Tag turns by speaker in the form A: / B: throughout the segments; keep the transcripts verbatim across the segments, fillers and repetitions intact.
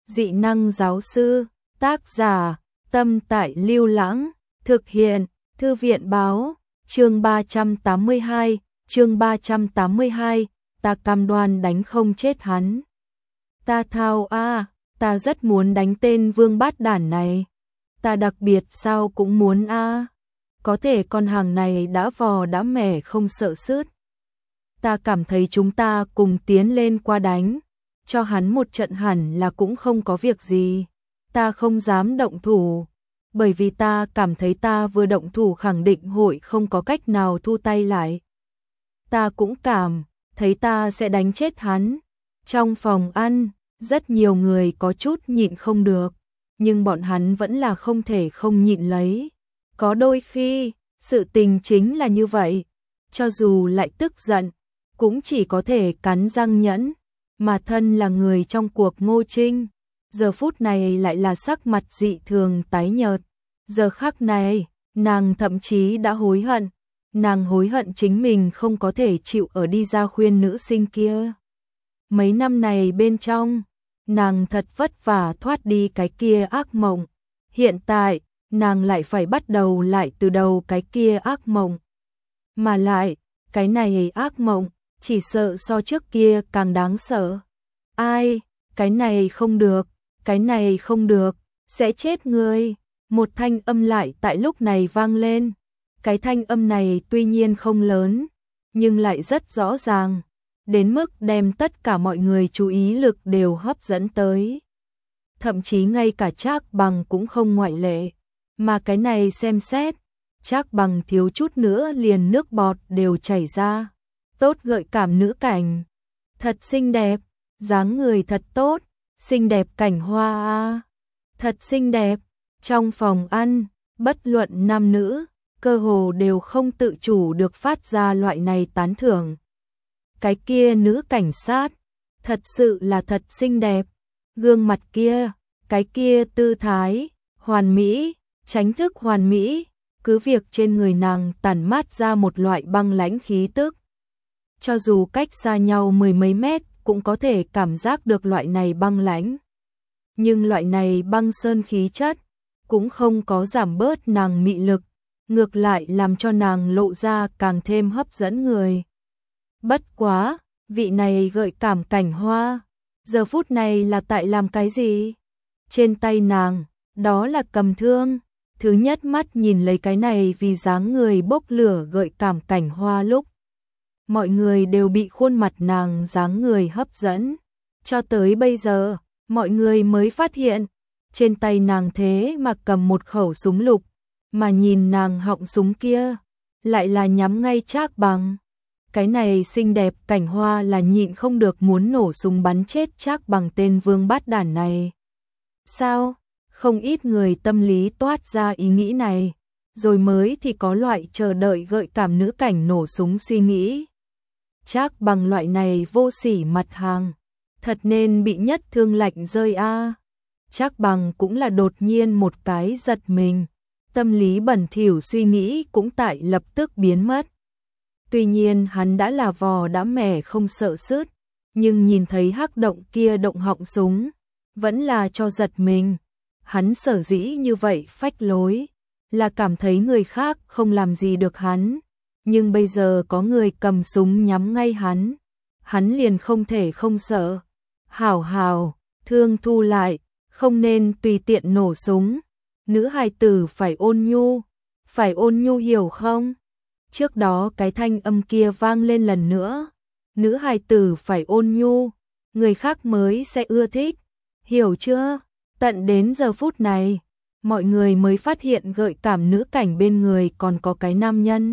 A: Dị năng giáo sư, tác giả, Tâm Tại Lưu Lãng, thực hiện, Thư viện báo, chương ba trăm tám mươi hai, chương ba trăm tám mươi hai, ta cam đoan đánh không chết hắn. Ta thao a, ta rất muốn đánh tên vương bát đản này. Ta đặc biệt sao cũng muốn a. Có thể con hàng này đã vò đã mẻ không sợ sứt. Ta cảm thấy chúng ta cùng tiến lên qua đánh, cho hắn một trận hẳn là cũng không có việc gì. Ta không dám động thủ, bởi vì ta cảm thấy ta vừa động thủ khẳng định hội không có cách nào thu tay lại. Ta cũng cảm thấy ta sẽ đánh chết hắn. Trong phòng ăn, rất nhiều người có chút nhịn không được, nhưng bọn hắn vẫn là không thể không nhịn lấy. Có đôi khi, sự tình chính là như vậy, cho dù lại tức giận, cũng chỉ có thể cắn răng nhẫn, mà thân là người trong cuộc Ngô Trinh, giờ phút này lại là sắc mặt dị thường tái nhợt. Giờ khắc này, nàng thậm chí đã hối hận, nàng hối hận chính mình không có thể chịu ở đi ra khuyên nữ sinh kia. Mấy năm này bên trong, nàng thật vất vả thoát đi cái kia ác mộng, hiện tại, nàng lại phải bắt đầu lại từ đầu cái kia ác mộng. Mà lại, cái này ác mộng, chỉ sợ so trước kia càng đáng sợ. Ai, cái này không được, cái này không được, sẽ chết người. Một thanh âm lại tại lúc này vang lên. Cái thanh âm này tuy nhiên không lớn, nhưng lại rất rõ ràng, đến mức đem tất cả mọi người chú ý lực đều hấp dẫn tới. Thậm chí ngay cả Trác Bằng cũng không ngoại lệ. Mà cái này xem xét, Trác Bằng thiếu chút nữa liền nước bọt đều chảy ra. Tốt gợi cảm nữ cảnh, thật xinh đẹp, dáng người thật tốt, xinh đẹp cảnh hoa a, thật xinh đẹp. Trong phòng ăn, bất luận nam nữ, cơ hồ đều không tự chủ được phát ra loại này tán thưởng. Cái kia nữ cảnh sát, thật sự là thật xinh đẹp, gương mặt kia, cái kia tư thái, hoàn mỹ, tránh thức hoàn mỹ, cứ việc trên người nàng tản mát ra một loại băng lãnh khí tức. Cho dù cách xa nhau mười mấy mét cũng có thể cảm giác được loại này băng lãnh. Nhưng loại này băng sơn khí chất cũng không có giảm bớt nàng mị lực, ngược lại làm cho nàng lộ ra càng thêm hấp dẫn người. Bất quá, vị này gợi cảm cảnh hoa, giờ phút này là tại làm cái gì? Trên tay nàng, đó là cầm thương. Thứ nhất mắt nhìn lấy cái này vì dáng người bốc lửa gợi cảm cảnh hoa lúc, mọi người đều bị khuôn mặt nàng dáng người hấp dẫn. Cho tới bây giờ, mọi người mới phát hiện, trên tay nàng thế mà cầm một khẩu súng lục, mà nhìn nàng họng súng kia, lại là nhắm ngay Trác Bằng. Cái này xinh đẹp cảnh hoa là nhịn không được muốn nổ súng bắn chết Trác Bằng tên vương bát đản này. Sao? Không ít người tâm lý toát ra ý nghĩ này, rồi mới thì có loại chờ đợi gợi cảm nữ cảnh nổ súng suy nghĩ. Trác Bằng loại này vô sỉ mặt hàng, thật nên bị nhất thương lạnh rơi a. Trác Bằng cũng là đột nhiên một cái giật mình, tâm lý bẩn thỉu suy nghĩ cũng tại lập tức biến mất. Tuy nhiên hắn đã là vò đã mẻ không sợ sứt, nhưng nhìn thấy hắc động kia động họng súng, vẫn là cho giật mình. Hắn sở dĩ như vậy phách lối, là cảm thấy người khác không làm gì được hắn, nhưng bây giờ có người cầm súng nhắm ngay hắn, hắn liền không thể không sợ. Hảo hảo, thương thu lại, không nên tùy tiện nổ súng, nữ hài tử phải ôn nhu, phải ôn nhu hiểu không? Trước đó cái thanh âm kia vang lên lần nữa, nữ hài tử phải ôn nhu, người khác mới sẽ ưa thích, hiểu chưa? Tận đến giờ phút này, mọi người mới phát hiện gợi cảm nữ cảnh bên người còn có cái nam nhân.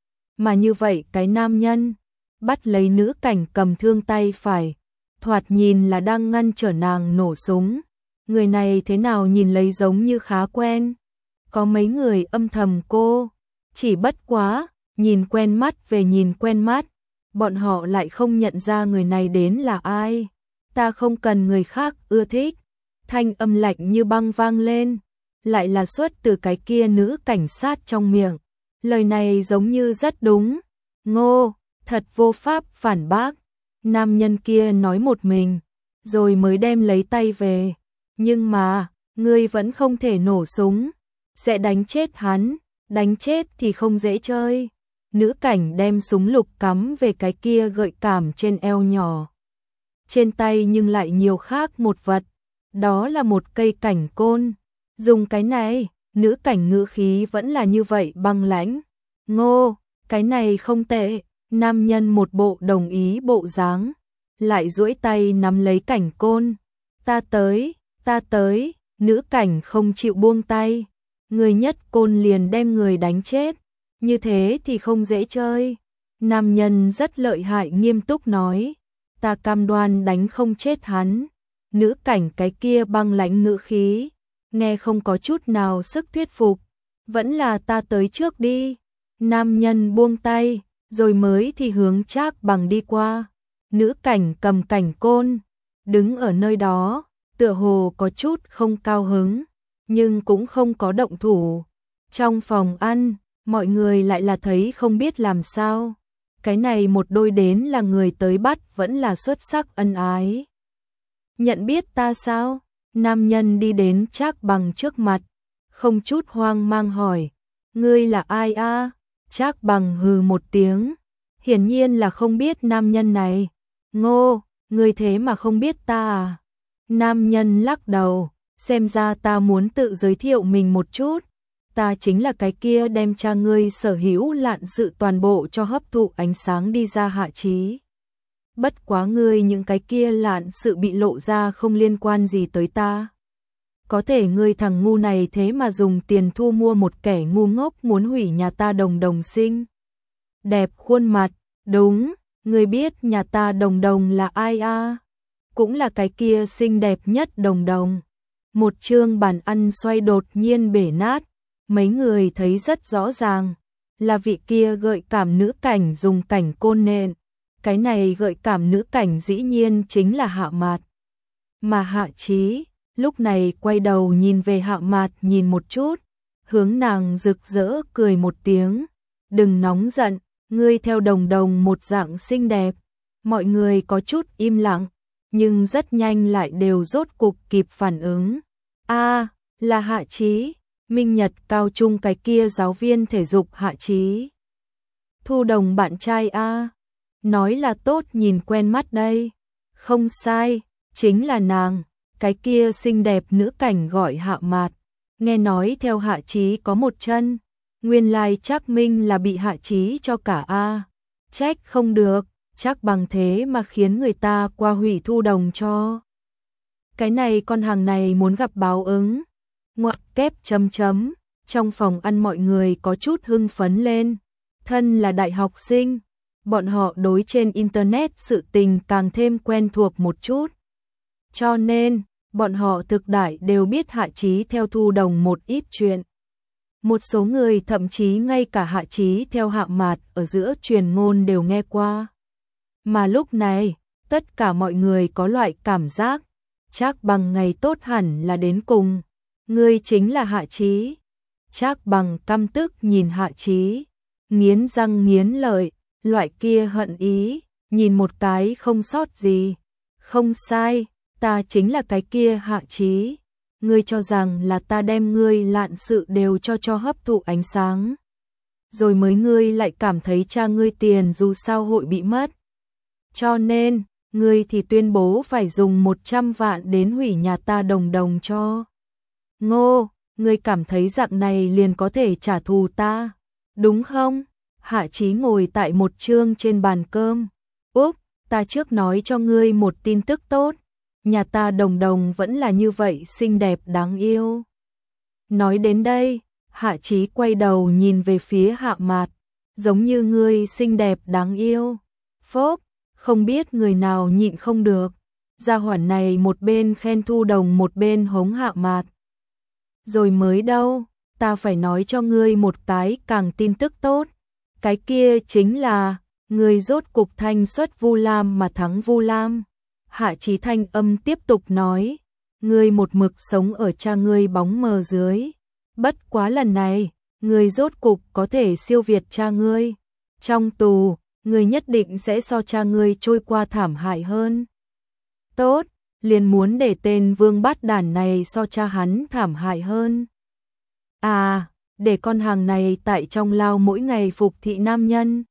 A: Mà như vậy cái nam nhân, bắt lấy nữ cảnh cầm thương tay phải, thoạt nhìn là đang ngăn trở nàng nổ súng. Người này thế nào nhìn lấy giống như khá quen. Có mấy người âm thầm cô, chỉ bất quá, nhìn quen mắt về nhìn quen mắt, bọn họ lại không nhận ra người này đến là ai. Ta không cần người khác ưa thích. Thanh âm lạnh như băng vang lên, lại là xuất từ cái kia nữ cảnh sát trong miệng. Lời này giống như rất đúng. Ngô, thật vô pháp phản bác. Nam nhân kia nói một mình, rồi mới đem lấy tay về. Nhưng mà, ngươi vẫn không thể nổ súng, sẽ đánh chết hắn, đánh chết thì không dễ chơi. Nữ cảnh đem súng lục cắm về cái kia gợi cảm trên eo nhỏ. Trên tay nhưng lại nhiều khác một vật, đó là một cây cảnh côn. Dùng cái này, nữ cảnh ngữ khí vẫn là như vậy băng lãnh. Ngô, cái này không tệ, nam nhân một bộ đồng ý bộ dáng, lại duỗi tay nắm lấy cảnh côn. Ta tới, ta tới, nữ cảnh không chịu buông tay. Người nhất côn liền đem người đánh chết, như thế thì không dễ chơi. Nam nhân rất lợi hại nghiêm túc nói, ta cam đoan đánh không chết hắn. Nữ cảnh cái kia băng lãnh ngữ khí, nghe không có chút nào sức thuyết phục. Vẫn là ta tới trước đi. Nam nhân buông tay, rồi mới thì hướng Trác Bằng đi qua. Nữ cảnh cầm cảnh côn, đứng ở nơi đó, tựa hồ có chút không cao hứng, nhưng cũng không có động thủ. Trong phòng ăn, mọi người lại là thấy không biết làm sao. Cái này một đôi đến là người tới bắt vẫn là xuất sắc ân ái. Nhận biết ta sao? Nam nhân đi đến Trác Bằng trước mặt, không chút hoang mang hỏi, ngươi là ai a? Trác Bằng hừ một tiếng, hiển nhiên là không biết nam nhân này. Ngô, ngươi thế mà không biết ta à? Nam nhân lắc đầu, xem ra ta muốn tự giới thiệu mình một chút. Ta chính là cái kia đem cha ngươi sở hữu lạn sự toàn bộ cho hấp thụ ánh sáng đi ra Hạ Chí. Bất quá ngươi những cái kia lạn sự bị lộ ra không liên quan gì tới ta. Có thể ngươi thằng ngu này thế mà dùng tiền thu mua một kẻ ngu ngốc muốn hủy nhà ta Đồng Đồng xinh đẹp khuôn mặt. Đúng, ngươi biết nhà ta Đồng Đồng là ai a? Cũng là cái kia xinh đẹp nhất Đồng Đồng. Một chương bàn ăn xoay đột nhiên bể nát, mấy người thấy rất rõ ràng, là vị kia gợi cảm nữ cảnh dùng cảnh côn nện. Cái này gợi cảm nữ cảnh dĩ nhiên chính là Hạ Mạt. Mà Hạ Chí lúc này quay đầu nhìn về Hạ Mạt nhìn một chút, hướng nàng rực rỡ cười một tiếng. Đừng nóng giận, ngươi theo Đồng Đồng một dạng xinh đẹp. Mọi người có chút im lặng, nhưng rất nhanh lại đều rốt cục kịp phản ứng. A, là Hạ Chí, Minh Nhật cao trung cái kia giáo viên thể dục Hạ Chí. Thu Đồng bạn trai a. Nói là tốt nhìn quen mắt đây. Không sai, chính là nàng, cái kia xinh đẹp nữ cảnh gọi Hạ Mạt. Nghe nói theo Hạ Chí có một chân, nguyên lai Trác Minh là bị Hạ Chí cho cả a. Trách không được, chắc bằng thế mà khiến người ta qua hủy Thu Đồng cho. Cái này con hàng này muốn gặp báo ứng. Ngoặc kép chấm chấm, trong phòng ăn mọi người có chút hưng phấn lên. Thân là đại học sinh, bọn họ đối trên internet sự tình càng thêm quen thuộc một chút. Cho nên, bọn họ thực đại đều biết Hạ Chí theo Thu Đồng một ít chuyện. Một số người thậm chí ngay cả Hạ Chí theo Hạ Mạt ở giữa truyền ngôn đều nghe qua. Mà lúc này, tất cả mọi người có loại cảm giác, Trác Bằng ngày tốt hẳn là đến cùng. Ngươi chính là Hạ Chí. Trác Bằng căm tức nhìn Hạ Chí, nghiến răng nghiến lợi, loại kia hận ý, nhìn một cái không sót gì. Không sai, ta chính là cái kia Hạ Chí. Ngươi cho rằng là ta đem ngươi lạn sự đều cho cho hấp thụ ánh sáng. Rồi mới ngươi lại cảm thấy cha ngươi tiền dù sao hội bị mất. Cho nên, ngươi thì tuyên bố phải dùng một trăm vạn đến hủy nhà ta Đồng Đồng cho. Ngô, ngươi cảm thấy dạng này liền có thể trả thù ta, đúng không? Hạ Chí ngồi tại một chương trên bàn cơm. Úp, ta trước nói cho ngươi một tin tức tốt. Nhà ta Đồng Đồng vẫn là như vậy xinh đẹp đáng yêu. Nói đến đây, Hạ Chí quay đầu nhìn về phía Hạ Mạt. Giống như ngươi xinh đẹp đáng yêu. Phốp, không biết người nào nhịn không được. Gia hỏa này một bên khen Thu Đồng một bên hống Hạ Mạt. Rồi mới đâu, ta phải nói cho ngươi một cái càng tin tức tốt. Cái kia chính là, ngươi rốt cục thanh xuất Vu Lam mà thắng Vu Lam. Hạ Chí thanh âm tiếp tục nói, ngươi một mực sống ở cha ngươi bóng mờ dưới. Bất quá lần này, ngươi rốt cục có thể siêu việt cha ngươi. Trong tù, ngươi nhất định sẽ so cha ngươi trôi qua thảm hại hơn. Tốt, liền muốn để tên vương bát đản này so cha hắn thảm hại hơn. À, để con hàng này tại trong lao mỗi ngày phục thị nam nhân.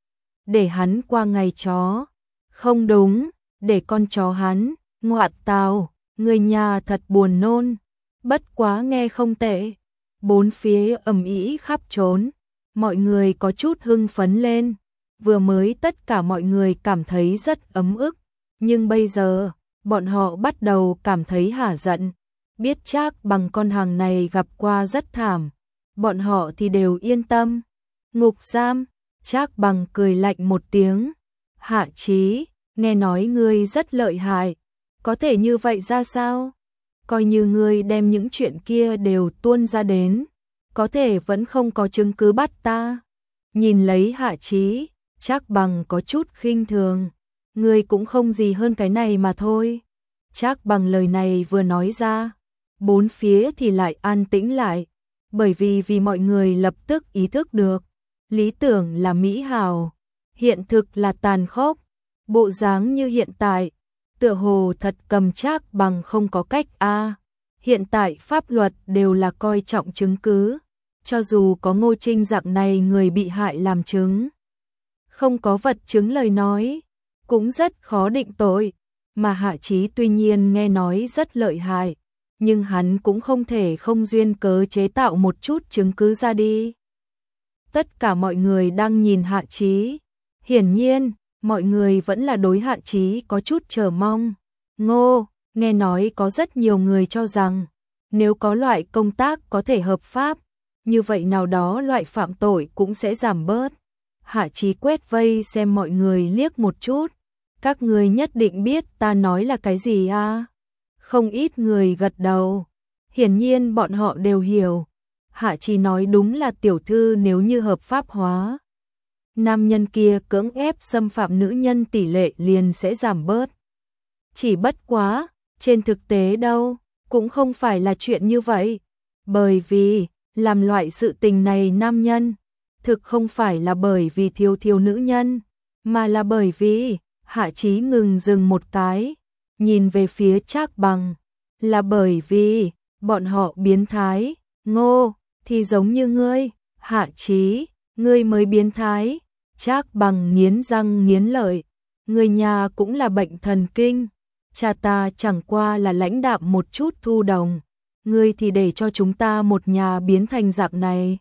A: Để hắn qua ngày chó. Không đúng, để con chó hắn, ngoạn tào, người nhà thật buồn nôn. Bất quá nghe không tệ. Bốn phía ầm ĩ khắp trốn, mọi người có chút hưng phấn lên. Vừa mới tất cả mọi người cảm thấy rất ấm ức, nhưng bây giờ, bọn họ bắt đầu cảm thấy hả giận. Biết chắc bằng con hàng này gặp qua rất thảm, bọn họ thì đều yên tâm. Ngục giam, Trác Bằng cười lạnh một tiếng. Hạ Chí, nghe nói ngươi rất lợi hại, có thể như vậy ra sao? Coi như ngươi đem những chuyện kia đều tuôn ra đến, có thể vẫn không có chứng cứ bắt ta. Nhìn lấy Hạ Chí, Trác Bằng có chút khinh thường. Ngươi cũng không gì hơn cái này mà thôi. Trác Bằng lời này vừa nói ra, bốn phía thì lại an tĩnh lại, bởi vì vì mọi người lập tức ý thức được, lý tưởng là mỹ hào, hiện thực là tàn khốc. Bộ dáng như hiện tại, tựa hồ thật cầm Trác Bằng không có cách a. Hiện tại pháp luật đều là coi trọng chứng cứ, cho dù có Ngô Trinh dạng này người bị hại làm chứng, không có vật chứng lời nói, cũng rất khó định tội. Mà Hạ Chí tuy nhiên nghe nói rất lợi hại, nhưng hắn cũng không thể không duyên cớ chế tạo một chút chứng cứ ra đi. Tất cả mọi người đang nhìn Hạ Chí, hiển nhiên, mọi người vẫn là đối Hạ Chí có chút chờ mong. Ngô, nghe nói có rất nhiều người cho rằng, nếu có loại công tác có thể hợp pháp, như vậy nào đó loại phạm tội cũng sẽ giảm bớt. Hạ Chí quét vây xem mọi người liếc một chút. Các người nhất định biết ta nói là cái gì à? Không ít người gật đầu. Hiển nhiên bọn họ đều hiểu. Hạ Chí nói đúng là tiểu thư nếu như hợp pháp hóa, nam nhân kia cưỡng ép xâm phạm nữ nhân tỷ lệ liền sẽ giảm bớt. Chỉ bất quá, trên thực tế đâu, cũng không phải là chuyện như vậy. Bởi vì, làm loại sự tình này nam nhân, thực không phải là bởi vì thiếu thiếu nữ nhân, mà là bởi vì, Hạ Chí ngừng dừng một cái, nhìn về phía Trác Bằng, là bởi vì, bọn họ biến thái. Ngô, thì giống như ngươi. Hạ Chí, ngươi mới biến thái. Trác Bằng nghiến răng nghiến lợi, người nhà cũng là bệnh thần kinh, cha ta chẳng qua là lãnh đạm một chút thu đồng, ngươi thì để cho chúng ta một nhà biến thành dạng này.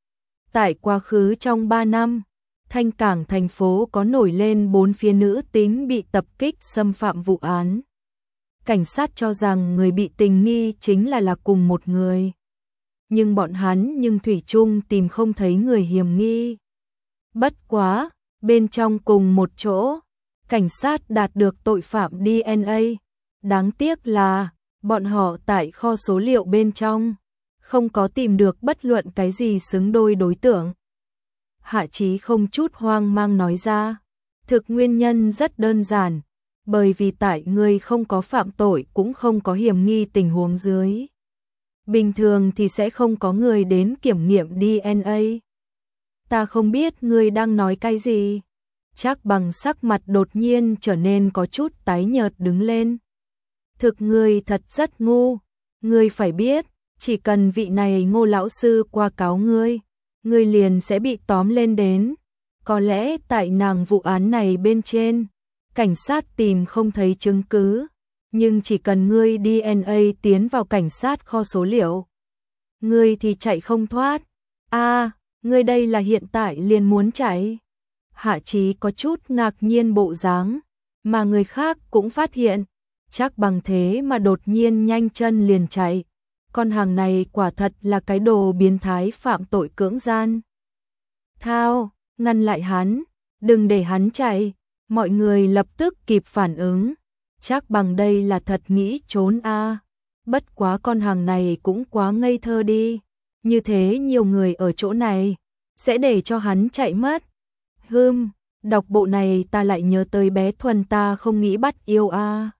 A: Tại quá khứ trong ba năm, Thanh Cảng thành phố có nổi lên bốn phía nữ tính bị tập kích xâm phạm vụ án. Cảnh sát cho rằng người bị tình nghi chính là là cùng một người. Nhưng bọn hắn nhưng thủy chung tìm không thấy người hiểm nghi. Bất quá, bên trong cùng một chỗ, cảnh sát đạt được tội phạm đê en a. Đáng tiếc là, bọn họ tại kho số liệu bên trong, không có tìm được bất luận cái gì xứng đôi đối tượng. Hạ Chí không chút hoang mang nói ra, thực nguyên nhân rất đơn giản, bởi vì tại người không có phạm tội cũng không có hiểm nghi tình huống dưới. Bình thường thì sẽ không có người đến kiểm nghiệm đê en a. Ta không biết ngươi đang nói cái gì. Trác Bằng sắc mặt đột nhiên trở nên có chút tái nhợt đứng lên. Thực ngươi thật rất ngu, ngươi phải biết, chỉ cần vị này Ngô lão sư qua cáo ngươi, ngươi liền sẽ bị tóm lên đến. Có lẽ tại nàng vụ án này bên trên, cảnh sát tìm không thấy chứng cứ, nhưng chỉ cần ngươi đê en a tiến vào cảnh sát kho số liệu, ngươi thì chạy không thoát. A, à, ngươi đây là hiện tại liền muốn chạy. Hạ Chí có chút ngạc nhiên bộ dáng, mà người khác cũng phát hiện, Trác Bằng thế mà đột nhiên nhanh chân liền chạy. Con hàng này quả thật là cái đồ biến thái phạm tội cưỡng gian. Thao, ngăn lại hắn, đừng để hắn chạy. Mọi người lập tức kịp phản ứng. Trác Bằng đây là thật nghĩ trốn a. À. Bất quá con hàng này cũng quá ngây thơ đi. Như thế nhiều người ở chỗ này, sẽ để cho hắn chạy mất. Hừm, đọc bộ này ta lại nhớ tới bé Thuần ta không nghĩ bắt yêu a. À.